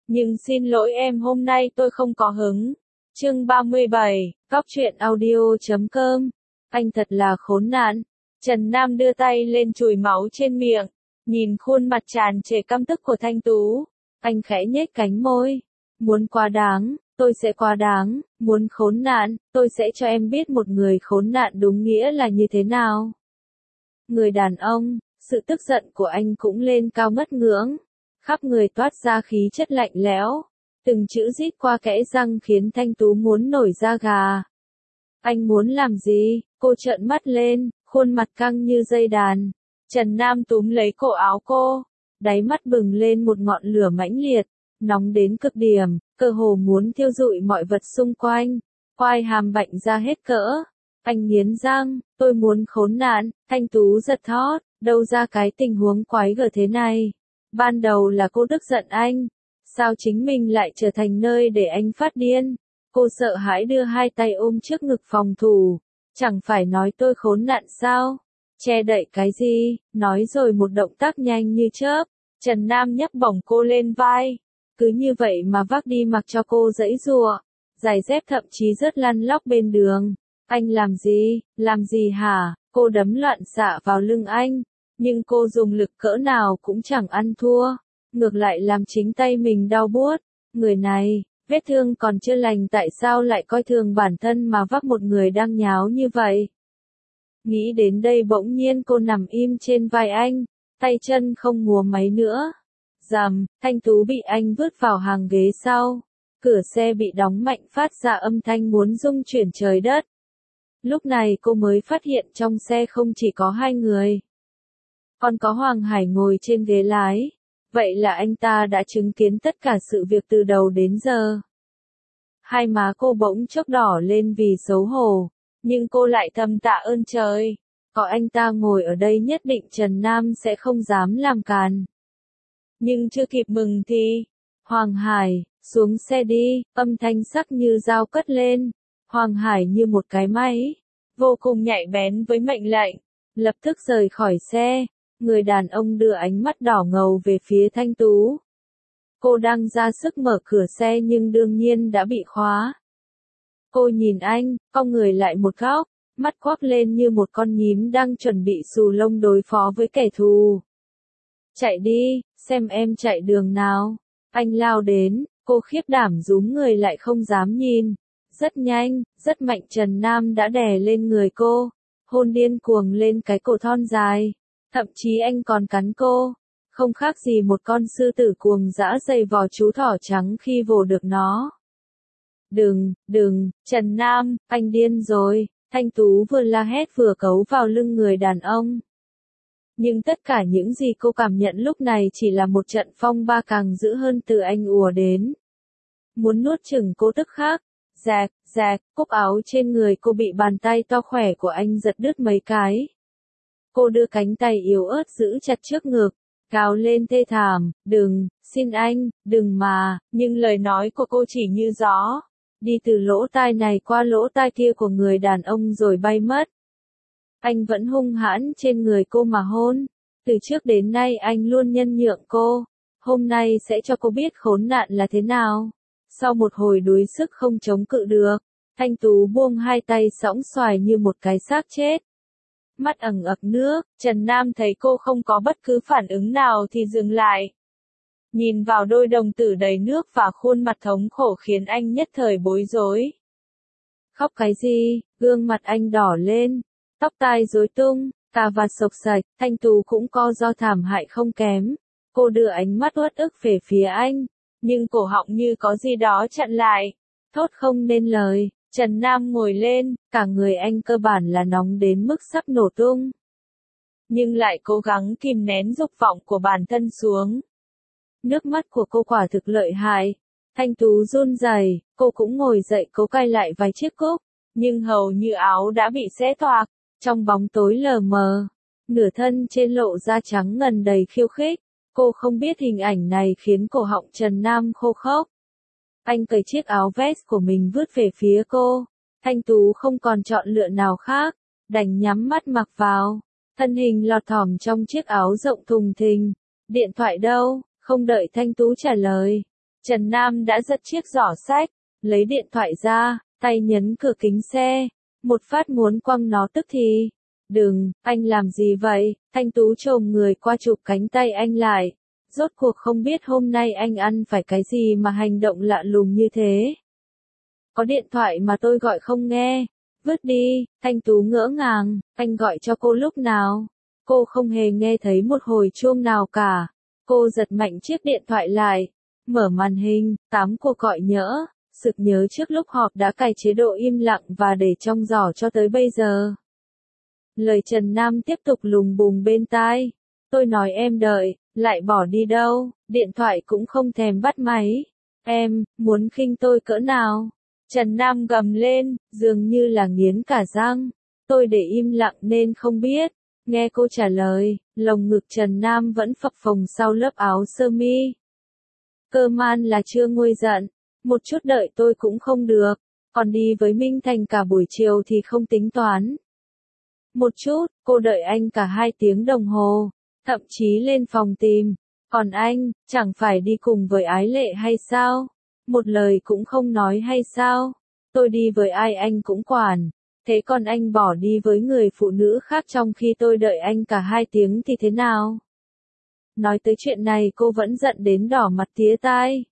Nhưng xin lỗi em hôm nay tôi không có hứng. Chương 37, Góc truyện audio.com. Anh thật là khốn nạn. Trần Nam đưa tay lên chùi máu trên miệng, nhìn khuôn mặt tràn trề căm tức của Thanh Tú. Anh khẽ nhếch cánh môi. Muốn quá đáng, tôi sẽ quá đáng. Muốn khốn nạn, tôi sẽ cho em biết một người khốn nạn đúng nghĩa là như thế nào. Người đàn ông, sự tức giận của anh cũng lên cao ngất ngưỡng. Khắp người toát ra khí chất lạnh lẽo. Từng chữ rít qua kẽ răng khiến Thanh Tú muốn nổi da gà. Anh muốn làm gì? Cô trợn mắt lên, khuôn mặt căng như dây đàn. Trần Nam túm lấy cổ áo cô. Đáy mắt bừng lên một ngọn lửa mãnh liệt, nóng đến cực điểm, cơ hồ muốn thiêu rụi mọi vật xung quanh. Quai hàm bạnh ra hết cỡ. Anh nghiến răng, tôi muốn khốn nạn. Thanh Tú giật thót, đâu ra cái tình huống quái gở thế này. Ban đầu là cô tức giận anh. Sao chính mình lại trở thành nơi để anh phát điên? Cô sợ hãi đưa hai tay ôm trước ngực phòng thủ. Chẳng phải nói tôi khốn nạn sao? Che đậy cái gì? Nói rồi một động tác nhanh như chớp. Trần Nam nhấc bổng cô lên vai. Cứ như vậy mà vác đi mặc cho cô giãy giụa. Giày dép thậm chí rớt lăn lóc bên đường. Anh làm gì? Làm gì hả? Cô đấm loạn xạ vào lưng anh. Nhưng cô dùng lực cỡ nào cũng chẳng ăn thua. Ngược lại làm chính tay mình đau buốt. Người này, vết thương còn chưa lành tại sao lại coi thường bản thân mà vác một người đang nháo như vậy. Nghĩ đến đây bỗng nhiên cô nằm im trên vai anh, tay chân không múa máy nữa. Rầm, Thanh Tú bị anh vứt vào hàng ghế sau. Cửa xe bị đóng mạnh phát ra âm thanh muốn rung chuyển trời đất. Lúc này cô mới phát hiện trong xe không chỉ có hai người. Còn có Hoàng Hải ngồi trên ghế lái. Vậy là anh ta đã chứng kiến tất cả sự việc từ đầu đến giờ. Hai má cô bỗng chốc đỏ lên vì xấu hổ. Nhưng cô lại thầm tạ ơn trời. Có anh ta ngồi ở đây nhất định Trần Nam sẽ không dám làm càn. Nhưng chưa kịp mừng thì... Hoàng Hải, xuống xe đi, âm thanh sắc như dao cất lên. Hoàng Hải như một cái máy. Vô cùng nhạy bén với mệnh lệnh. Lập tức rời khỏi xe. Người đàn ông đưa ánh mắt đỏ ngầu về phía Thanh Tú. Cô đang ra sức mở cửa xe nhưng đương nhiên đã bị khóa. Cô nhìn anh, cong người lại một góc, mắt quắc lên như một con nhím đang chuẩn bị xù lông đối phó với kẻ thù. Chạy đi, xem em chạy đường nào. Anh lao đến, cô khiếp đảm rúm người lại không dám nhìn. Rất nhanh, rất mạnh Trần Nam đã đè lên người cô, hôn điên cuồng lên cái cổ thon dài. Thậm chí anh còn cắn cô, không khác gì một con sư tử cuồng dã giày vò chú thỏ trắng khi vồ được nó. Đừng, Trần Nam, anh điên rồi, Thanh Tú vừa la hét vừa cấu vào lưng người đàn ông. Nhưng tất cả những gì cô cảm nhận lúc này chỉ là một trận phong ba càng dữ hơn từ anh ùa đến. Muốn nuốt chửng cô tức khắc, rạc, cúc áo trên người cô bị bàn tay to khỏe của anh giật đứt mấy cái. Cô đưa cánh tay yếu ớt giữ chặt trước ngực, gào lên thê thảm, đừng, xin anh, đừng mà, nhưng lời nói của cô chỉ như gió, đi từ lỗ tai này qua lỗ tai kia của người đàn ông rồi bay mất. Anh vẫn hung hãn trên người cô mà hôn, từ trước đến nay anh luôn nhân nhượng cô, hôm nay sẽ cho cô biết khốn nạn là thế nào. Sau một hồi đuối sức không chống cự được, Thanh Tú buông hai tay sõng xoài như một cái xác chết. Mắt ẩn ực nước, Trần Nam thấy cô không có bất cứ phản ứng nào thì dừng lại. Nhìn vào đôi đồng tử đầy nước và khuôn mặt thống khổ khiến anh nhất thời bối rối. Khóc cái gì? Gương mặt anh đỏ lên, tóc tai rối tung, cà vạt xộc xạch, Thanh Tú cũng co ro thảm hại không kém. Cô đưa ánh mắt uất ức về phía anh, nhưng cổ họng như có gì đó chặn lại, thốt không nên lời. Trần Nam ngồi lên, cả người anh cơ bản là nóng đến mức sắp nổ tung. Nhưng lại cố gắng kìm nén dục vọng của bản thân xuống. Nước mắt của cô quả thực lợi hại. Thanh Tú run rẩy, cô cũng ngồi dậy cố cài lại vài chiếc cúc, nhưng hầu như áo đã bị xé toạc. Trong bóng tối lờ mờ, nửa thân trên lộ da trắng ngần đầy khiêu khích. Cô không biết hình ảnh này khiến cổ họng Trần Nam khô khốc. Anh cởi chiếc áo vest của mình vứt về phía cô. Thanh Tú không còn chọn lựa nào khác, đành nhắm mắt mặc vào. Thân hình lọt thỏm trong chiếc áo rộng thùng thình. Điện thoại đâu? Không đợi Thanh Tú trả lời, Trần Nam đã giật chiếc giỏ xách, lấy điện thoại ra, tay nhấn cửa kính xe. Một phát muốn quăng nó tức thì. Đừng, anh làm gì vậy? Thanh Tú chồm người qua chụp cánh tay anh lại. Rốt cuộc không biết hôm nay anh ăn phải cái gì mà hành động lạ lùng như thế. Có điện thoại mà tôi gọi không nghe. Vứt đi, Thanh Tú ngỡ ngàng, anh gọi cho cô lúc nào? Cô không hề nghe thấy một hồi chuông nào cả. Cô giật mạnh chiếc điện thoại lại, mở màn hình, 8 cuộc gọi nhỡ, sực nhớ trước lúc họp đã cài chế độ im lặng và để trong giỏ cho tới bây giờ. Lời Trần Nam tiếp tục lùng bùng bên tai. Tôi nói em đợi, lại bỏ đi đâu, điện thoại cũng không thèm bắt máy. Em, muốn khinh tôi cỡ nào? Trần Nam gầm lên, dường như là nghiến cả răng. Tôi để im lặng nên không biết. Nghe cô trả lời, lồng ngực Trần Nam vẫn phập phồng sau lớp áo sơ mi. Cơ man là chưa nguôi giận. Một chút đợi tôi cũng không được. Còn đi với Minh Thành cả buổi chiều thì không tính toán. Một chút, cô đợi anh cả 2 tiếng đồng hồ. Thậm chí lên phòng tìm. Còn anh, chẳng phải đi cùng với Ái Lệ hay sao? Một lời cũng không nói hay sao? Tôi đi với ai anh cũng quản. Thế còn anh bỏ đi với người phụ nữ khác trong khi tôi đợi anh cả 2 tiếng thì thế nào? Nói tới chuyện này cô vẫn giận đến đỏ mặt tía tai.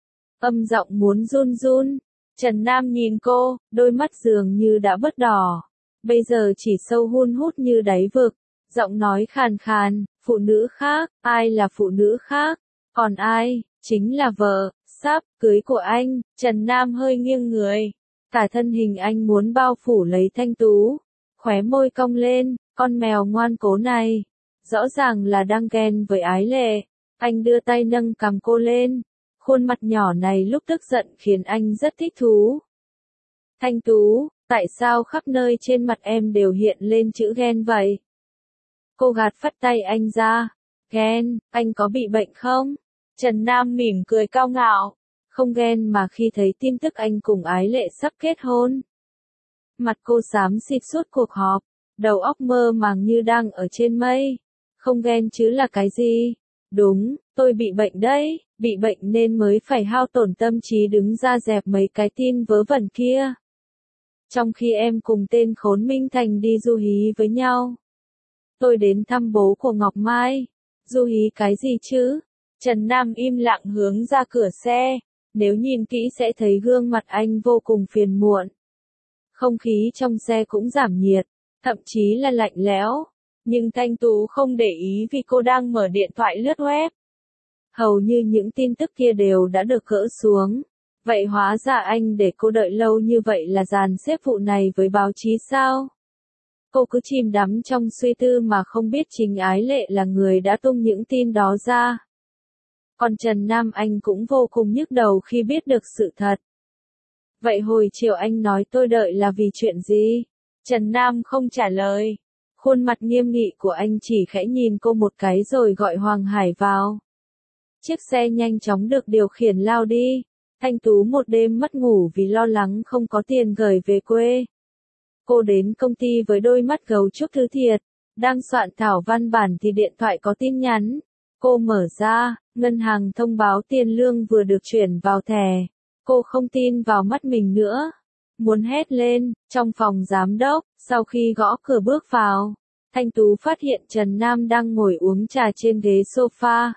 Âm giọng muốn run run. Trần Nam nhìn cô, đôi mắt dường như đã bớt đỏ. Bây giờ chỉ sâu hun hút như đáy vực. Giọng nói khàn khàn, phụ nữ khác, ai là phụ nữ khác? Còn ai? Chính là vợ, sắp cưới của anh. Trần Nam hơi nghiêng người. Cả thân hình anh muốn bao phủ lấy Thanh Tú. Khóe môi cong lên, con mèo ngoan cố này. Rõ ràng là đang ghen với Ái Lệ. Anh đưa tay nâng cằm cô lên. Khuôn mặt nhỏ này lúc tức giận khiến anh rất thích thú. Thanh Tú, tại sao khắp nơi trên mặt em đều hiện lên chữ ghen vậy? Cô gạt phắt tay anh ra. Ghen, anh có bị bệnh không? Trần Nam mỉm cười cao ngạo. Không ghen mà khi thấy tin tức anh cùng Ái Lệ sắp kết hôn. Mặt cô xám xịt suốt cuộc họp, đầu óc mơ màng như đang ở trên mây. Không ghen chứ là cái gì? Đúng, tôi bị bệnh đấy, bị bệnh nên mới phải hao tổn tâm trí đứng ra dẹp mấy cái tin vớ vẩn kia. Trong khi em cùng tên khốn Minh Thành đi du hí với nhau. Tôi đến thăm bố của Ngọc Mai. Du hí cái gì chứ? Trần Nam im lặng hướng ra cửa xe. Nếu nhìn kỹ sẽ thấy gương mặt anh vô cùng phiền muộn. Không khí trong xe cũng giảm nhiệt, thậm chí là lạnh lẽo. Nhưng Thanh Tú không để ý vì cô đang mở điện thoại lướt web. Hầu như những tin tức kia đều đã được gỡ xuống. Vậy hóa ra anh để cô đợi lâu như vậy là dàn xếp vụ này với báo chí sao? Cô cứ chìm đắm trong suy tư mà không biết chính Ái Lệ là người đã tung những tin đó ra. Còn Trần Nam anh cũng vô cùng nhức đầu khi biết được sự thật. Vậy hồi chiều anh nói tôi đợi là vì chuyện gì? Trần Nam không trả lời. Khuôn mặt nghiêm nghị của anh chỉ khẽ nhìn cô một cái rồi gọi Hoàng Hải vào. Chiếc xe nhanh chóng được điều khiển lao đi. Thanh Tú một đêm mất ngủ vì lo lắng không có tiền gửi về quê. Cô đến công ty với đôi mắt gấu trúc thứ thiệt. Đang soạn thảo văn bản thì điện thoại có tin nhắn. Cô mở ra, ngân hàng thông báo tiền lương vừa được chuyển vào thẻ. Cô không tin vào mắt mình nữa. Muốn hét lên, trong phòng giám đốc, sau khi gõ cửa bước vào. Thanh Tú phát hiện Trần Nam đang ngồi uống trà trên ghế sofa.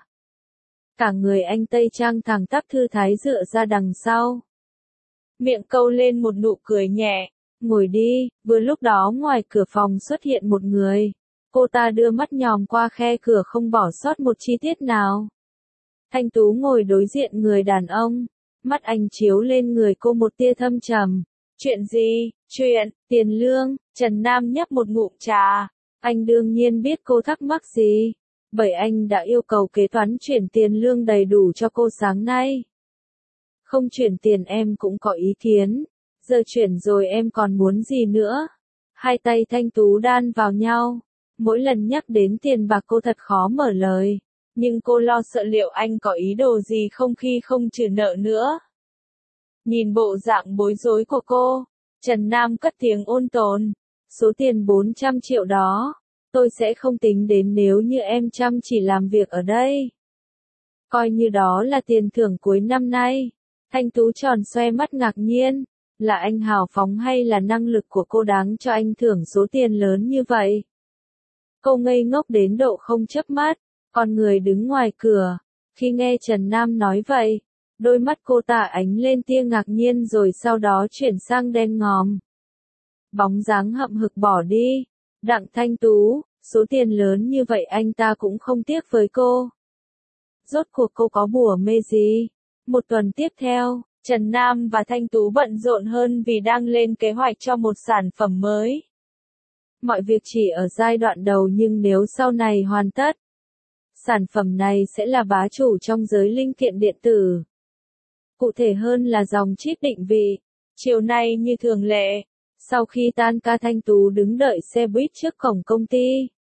Cả người anh tây trang thẳng tắp thư thái dựa ra đằng sau. Miệng câu lên một nụ cười nhẹ. Ngồi đi, vừa lúc đó ngoài cửa phòng xuất hiện một người. Cô ta đưa mắt nhòm qua khe cửa không bỏ sót một chi tiết nào. Thanh Tú ngồi đối diện người đàn ông. Mắt anh chiếu lên người cô một tia thâm trầm. Chuyện gì? Chuyện, tiền lương. Trần Nam nhấp một ngụm trà. Anh đương nhiên biết cô thắc mắc gì. Bởi anh đã yêu cầu kế toán chuyển tiền lương đầy đủ cho cô sáng nay. Không chuyển tiền em cũng có ý kiến. Giờ chuyển rồi em còn muốn gì nữa? Hai tay Thanh Tú đan vào nhau. Mỗi lần nhắc đến tiền bạc cô thật khó mở lời. Nhưng cô lo sợ liệu anh có ý đồ gì không khi không trừ nợ nữa. Nhìn bộ dạng bối rối của cô, Trần Nam cất tiếng ôn tồn. Số tiền 400 triệu đó, tôi sẽ không tính đến nếu như em chăm chỉ làm việc ở đây. Coi như đó là tiền thưởng cuối năm nay. Thanh Tú tròn xoe mắt ngạc nhiên. Là anh hào phóng hay là năng lực của cô đáng cho anh thưởng số tiền lớn như vậy? Cô ngây ngốc đến độ không chớp mắt, còn người đứng ngoài cửa. Khi nghe Trần Nam nói vậy, đôi mắt cô ta ánh lên tia ngạc nhiên rồi sau đó chuyển sang đen ngòm. Bóng dáng hậm hực bỏ đi. Đặng Thanh Tú, số tiền lớn như vậy anh ta cũng không tiếc với cô. Rốt cuộc cô có bùa mê gì? Một tuần tiếp theo, Trần Nam và Thanh Tú bận rộn hơn vì đang lên kế hoạch cho một sản phẩm mới. Mọi việc chỉ ở giai đoạn đầu nhưng nếu sau này hoàn tất, sản phẩm này sẽ là bá chủ trong giới linh kiện điện tử. Cụ thể hơn là dòng chip định vị. Chiều nay như thường lệ, sau khi tan ca Thanh Tú đứng đợi xe buýt trước cổng công ty.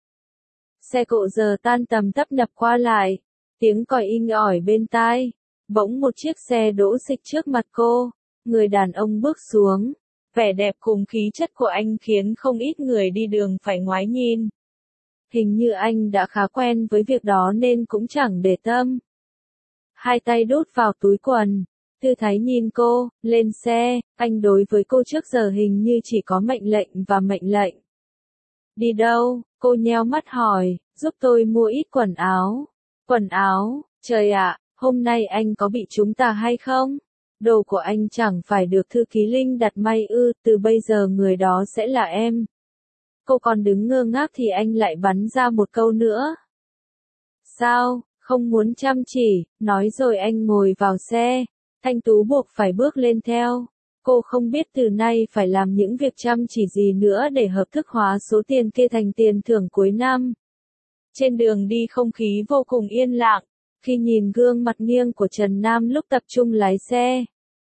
Xe cộ giờ tan tầm tấp nập qua lại, tiếng còi inh ỏi bên tai. Bỗng một chiếc xe đỗ xịch trước mặt cô, người đàn ông bước xuống. Vẻ đẹp cùng khí chất của anh khiến không ít người đi đường phải ngoái nhìn. Hình như anh đã khá quen với việc đó nên cũng chẳng để tâm. Hai tay đút vào túi quần, tư thái nhìn cô, lên xe, anh đối với cô trước giờ hình như chỉ có mệnh lệnh và mệnh lệnh. Đi đâu? Cô nheo mắt hỏi, giúp tôi mua ít quần áo. Quần áo, trời ạ, hôm nay anh có bị chúng ta hay không? Đồ của anh chẳng phải được thư ký Linh đặt may ư, từ bây giờ người đó sẽ là em. Cô còn đứng ngơ ngác thì anh lại bắn ra một câu nữa. Sao, không muốn chăm chỉ, nói rồi anh ngồi vào xe. Thanh Tú buộc phải bước lên theo. Cô không biết từ nay phải làm những việc chăm chỉ gì nữa để hợp thức hóa số tiền kia thành tiền thưởng cuối năm. Trên đường đi không khí vô cùng yên lặng. Khi nhìn gương mặt nghiêng của Trần Nam lúc tập trung lái xe,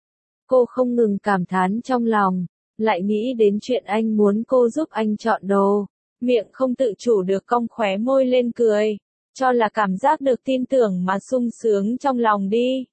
cô không ngừng cảm thán trong lòng, lại nghĩ đến chuyện anh muốn cô giúp anh chọn đồ, miệng không tự chủ được cong khóe môi lên cười, cho là cảm giác được tin tưởng mà sung sướng trong lòng đi.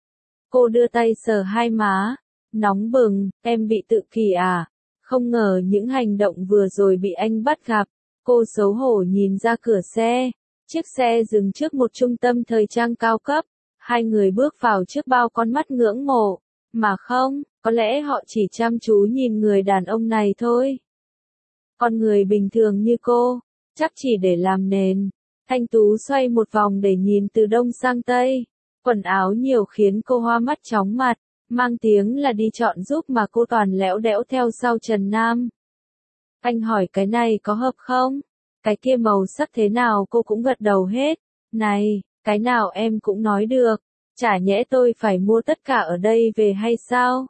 Cô đưa tay sờ hai má, nóng bừng, em bị tự kỷ à? Không ngờ những hành động vừa rồi bị anh bắt gặp. Cô xấu hổ nhìn ra cửa xe. Chiếc xe dừng trước một trung tâm thời trang cao cấp. Hai người bước vào trước bao con mắt ngưỡng mộ. Mà không, có lẽ họ chỉ chăm chú nhìn người đàn ông này thôi. Con người bình thường như cô, chắc chỉ để làm nền. Thanh Tú xoay một vòng để nhìn từ đông sang tây. Quần áo nhiều khiến cô hoa mắt chóng mặt. Mang tiếng là đi chọn giúp mà cô toàn lẽo đẽo theo sau Trần Nam. Anh hỏi cái này có hợp không? Cái kia màu sắc thế nào cô cũng gật đầu hết. Này, cái nào em cũng nói được. Chả nhẽ tôi phải mua tất cả ở đây về hay sao?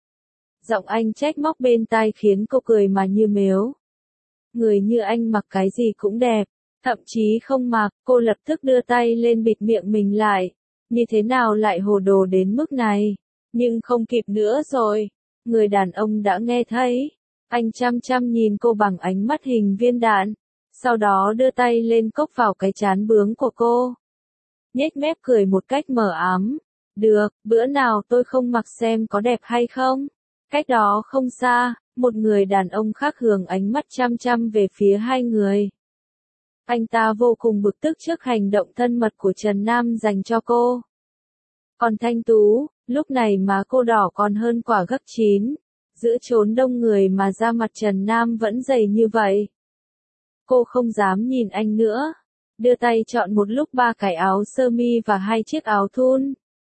Giọng anh trách móc bên tai khiến cô cười mà như mếu. Người như anh mặc cái gì cũng đẹp. Thậm chí không mặc, cô lập tức đưa tay lên bịt miệng mình lại. Như thế nào lại hồ đồ đến mức này? Nhưng không kịp nữa rồi. Người đàn ông đã nghe thấy. Anh chăm chăm nhìn cô bằng ánh mắt hình viên đạn. Sau đó đưa tay lên cốc vào cái trán bướng của cô. Nhếch mép cười một cách mờ ám. Được, bữa nào tôi không mặc xem có đẹp hay không? Cách đó không xa, một người đàn ông khác hướng ánh mắt chăm chăm về phía hai người. Anh ta vô cùng bực tức trước hành động thân mật của Trần Nam dành cho cô. Còn Thanh Tú, lúc này má cô đỏ còn hơn quả gấc chín. Giữa chốn đông người mà da mặt Trần Nam vẫn dày như vậy. Cô không dám nhìn anh nữa. Đưa tay chọn một lúc 3 cái áo sơ mi và 2 chiếc áo thun.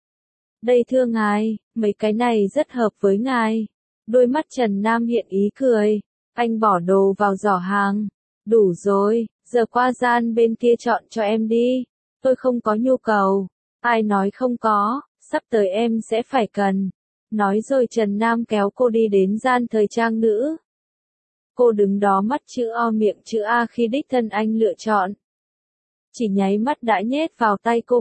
Đây thưa ngài, mấy cái này rất hợp với ngài. Đôi mắt Trần Nam hiện ý cười. Anh bỏ đồ vào giỏ hàng. Đủ rồi, giờ qua gian bên kia chọn cho em đi. Tôi không có nhu cầu. Ai nói không có, sắp tới em sẽ phải cần. Nói rồi Trần Nam kéo cô đi đến gian thời trang nữ. Cô đứng đó mắt chữ O miệng chữ A khi đích thân anh lựa chọn. Chỉ nháy mắt đã nhét vào tay cô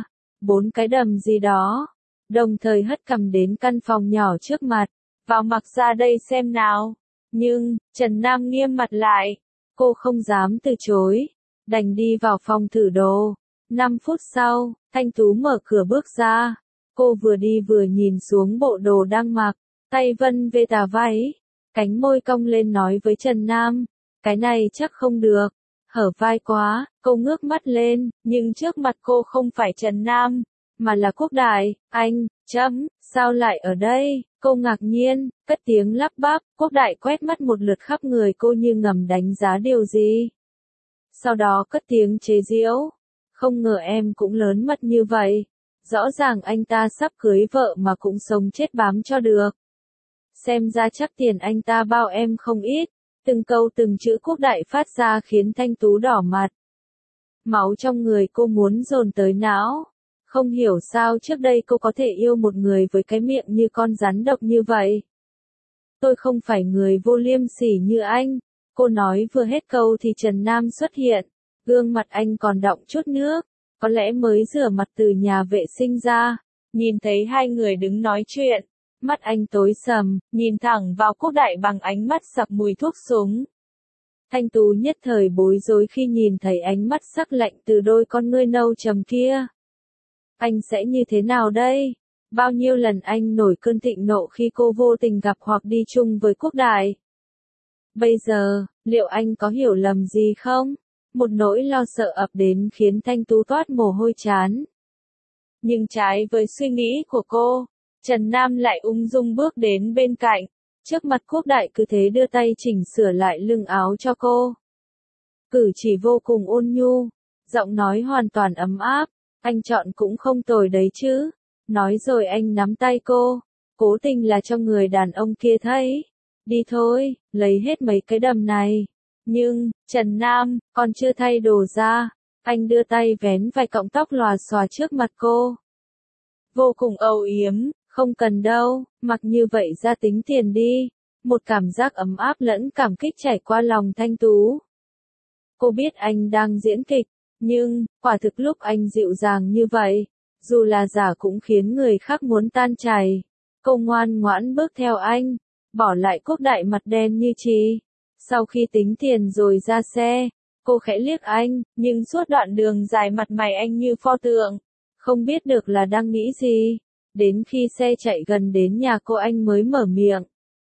4 cái đầm gì đó. Đồng thời hất cằm đến căn phòng nhỏ trước mặt. Vào mặc ra đây xem nào. Nhưng, Trần Nam nghiêm mặt lại. Cô không dám từ chối. Đành đi vào phòng thử đồ. 5 phút sau, Thanh Tú mở cửa bước ra. Cô vừa đi vừa nhìn xuống bộ đồ đang mặc. Tay vân về tà váy. Cánh môi cong lên nói với Trần Nam. Cái này chắc không được. Hở vai quá, cô ngước mắt lên, nhưng trước mặt cô không phải Trần Nam, mà là Quốc Đại. Anh, sao lại ở đây? Cô ngạc nhiên, cất tiếng lắp bắp. Quốc Đại quét mắt một lượt khắp người cô như ngầm đánh giá điều gì. Sau đó cất tiếng chế giễu. Không ngờ em cũng lớn mật như vậy. Rõ ràng anh ta sắp cưới vợ mà cũng sống chết bám cho được. Xem ra chắc tiền anh ta bao em không ít. Từng câu từng chữ Quốc Đại phát ra khiến Thanh Tú đỏ mặt. Máu trong người cô muốn dồn tới não. Không hiểu sao trước đây cô có thể yêu một người với cái miệng như con rắn độc như vậy. Tôi không phải người vô liêm sỉ như anh. Cô nói vừa hết câu thì Trần Nam xuất hiện. Gương mặt anh còn đọng chút nước. Có lẽ mới rửa mặt từ nhà vệ sinh ra. Nhìn thấy hai người đứng nói chuyện. Mắt anh tối sầm, nhìn thẳng vào Quốc Đại bằng ánh mắt sặc mùi thuốc súng. Thanh Tú nhất thời bối rối khi nhìn thấy ánh mắt sắc lạnh từ đôi con ngươi nâu trầm kia. Anh sẽ như thế nào đây? Bao nhiêu lần anh nổi cơn thịnh nộ khi cô vô tình gặp hoặc đi chung với Quốc Đại? Bây giờ, liệu anh có hiểu lầm gì không? Một nỗi lo sợ ập đến khiến Thanh Tú toát mồ hôi trán. Nhưng trái với suy nghĩ của cô, Trần Nam lại ung dung bước đến bên cạnh. Trước mặt Quốc Đại cứ thế đưa tay chỉnh sửa lại lưng áo cho cô. Cử chỉ vô cùng ôn nhu, giọng nói hoàn toàn ấm áp. Anh chọn cũng không tồi đấy chứ. Nói rồi anh nắm tay cô. Cố tình là cho người đàn ông kia thấy. Đi thôi, lấy hết mấy cái đầm này. Nhưng, Trần Nam, còn chưa thay đồ ra. Anh đưa tay vén vài cọng tóc lòa xòa trước mặt cô. Vô cùng âu yếm, không cần đâu, mặc như vậy ra tính tiền đi. Một cảm giác ấm áp lẫn cảm kích chảy qua lòng Thanh Tú. Cô biết anh đang diễn kịch, nhưng, quả thực lúc anh dịu dàng như vậy, dù là giả cũng khiến người khác muốn tan chảy. Cô ngoan ngoãn bước theo anh, bỏ lại Quốc Đại mặt đen như chì. Sau khi tính tiền rồi ra xe, cô khẽ liếc anh, nhưng suốt đoạn đường dài mặt mày anh như pho tượng, không biết được là đang nghĩ gì. Đến khi xe chạy gần đến nhà cô anh mới mở miệng.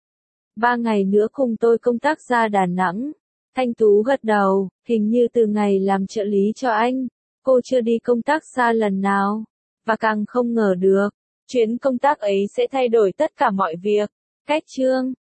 3 ngày nữa cùng tôi công tác ra Đà Nẵng. Thanh Tú gật đầu, hình như từ ngày làm trợ lý cho anh, cô chưa đi công tác xa lần nào. Và càng không ngờ được, chuyến công tác ấy sẽ thay đổi tất cả mọi việc. Cách chương